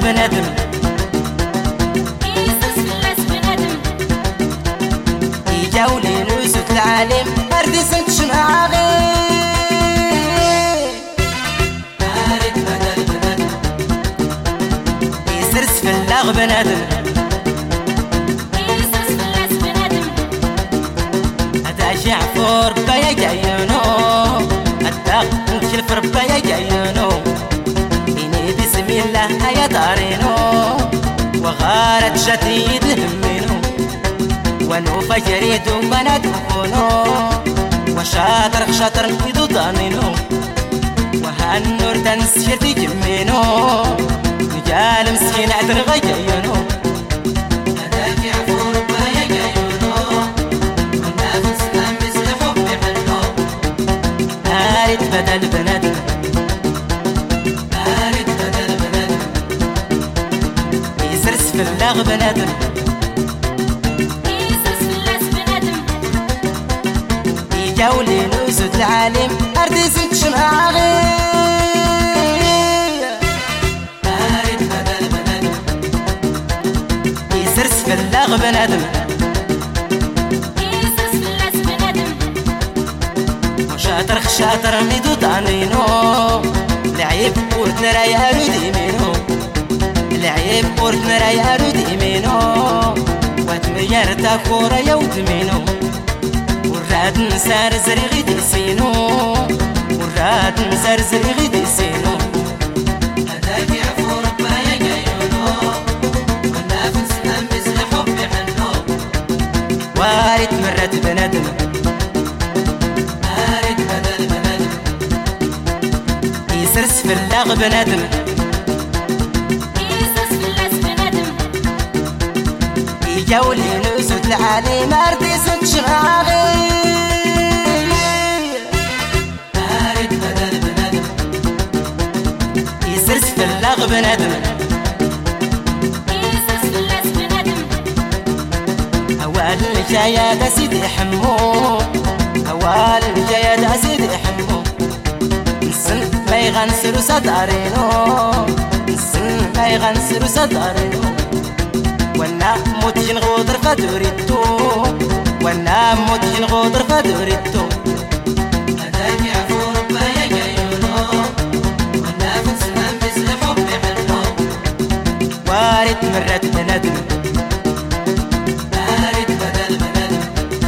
بنادم يجاولي نوزت العالم أردي سنت شمعاغي أريد بدل بنادم يسرس في اللاغ بنادم هدا شعفور بيا جاينو هدا نكشف ربيا جاينو إني بسم الله يا دارينو وغارت شتيد الهمينو وانو فجريت وبنات وفونو وشاطر خشاطر نفيدو ضامينو وهالنور تنس شرتي جمينو رجال مسكين عذر غيجينو هداك يعفور بيا جاينو والنافس كان مثل حبي حنو أريد بدل بنادم أريد بدل بنادم يسرس في اللاغ بنادم جاولي نوزد العالم أردي سنت شمعاغي أريد بدل بنادم يسرس في اللاغ بنادم وشاطر خشاطر ميدو طانينو العيب ورتنا رايا رودي مينو العيب ورتنا رايا رودي مينو واتمير تاكورا يودمينو وراد نسار زريغي دي سينو وراد نسار زريغي دي سينو هداك يعفور بيا جايونو والنافس كان مثل حبي حنو وارد مرات بنادم أريد بدل بنادم يسرس في اللاغ بنادم يجاولي نوزد العالم أردي سنت شمعاغي أريد بدل بنادم يسرس في اللاغ بنادم أول الجاية سيدي حمو أول الجاية سيدي حمو نسن ما يغنسلو صدارينو نسن ما يغنسلو صدارينو وانا موت ينغودر فدوريتو وانا موت ينغودر فدوريتو هداك يعفور بيا جايونو والنافس كان مثل حبي حنو وارد مرات بنادم أريد بدل بنادم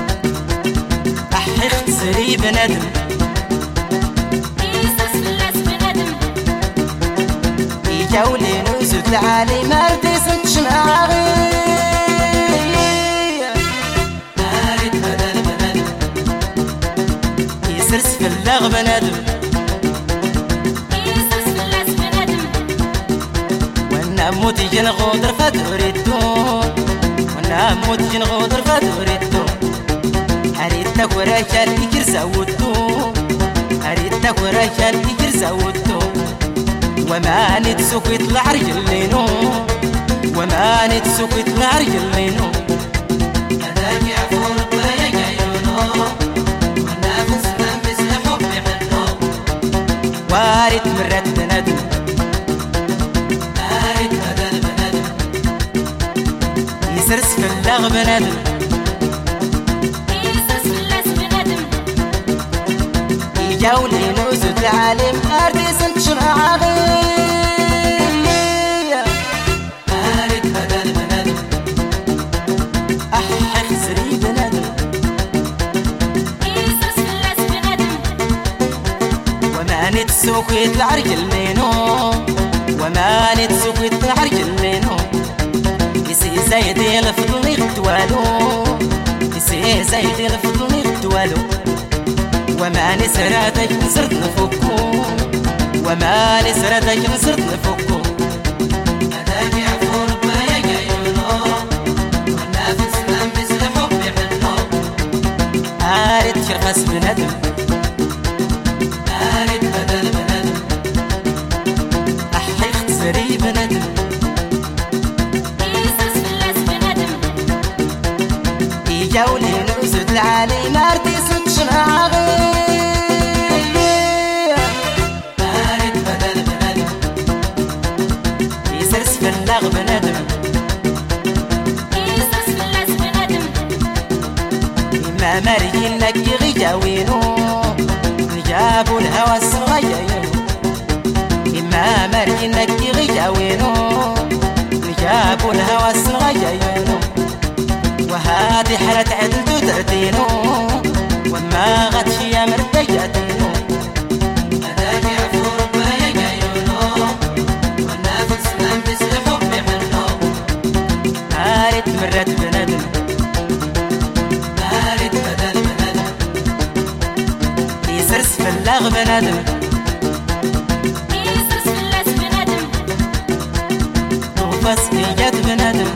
أحي اختصري بنادم يجاولي نوزد العالم أردي سنت شمعاغي أريد بدل بنادم يسرس في اللاغ بنادم وانا موت ينغودر فدوريتو وانا موت ينغودر فدوريتو أريد تاكورا شال يكر زودتو أريد تاكورا شال يكر زودتو وما نتسوق يطلع رجلينو وما نتسوق يطلع رجلينو هداك يعفور بيا جايونو والنافس كان مثل حبي حنو وارد مرات بنادم أريد بدل بنادم يسرس في اللاغ بنادم يجاولي نوزد العالم أردي سنت شمعاغي أريد بدل بنادم أحي خزري بنادم وما نتسوق يطلع رجلينو وما نتسوق يطلع رجلينو يسي زايدي الفضل يغتوالو يسي زايدي الفضل يغتوالو وما نسرتك نصرت نفكو وما نسرتك نصرت نفكو هداك يعفور بيا جايونو والنافس كان مثل حبي حنو أريد شرخص بنادم أريد بدل بنادم أحي اختصري بنادم يجاولي نوزد العالم أردي سنت شمعاغي إما مريين نكي غيجاوينو جابوا الهوى الصغير إما مريين نكي غيجاوينو جابوا الهوى الصغير وهذه حالة عدل تدردينو وما غتشي يا مرتجاتينو هذاك عفو ربما يقايونو والنفس ننفس الحب منو مارد مرت بندم مارد بدل بندم يسرس في اللغ بندم يسرس في اللس بندم وفاس في جد بندم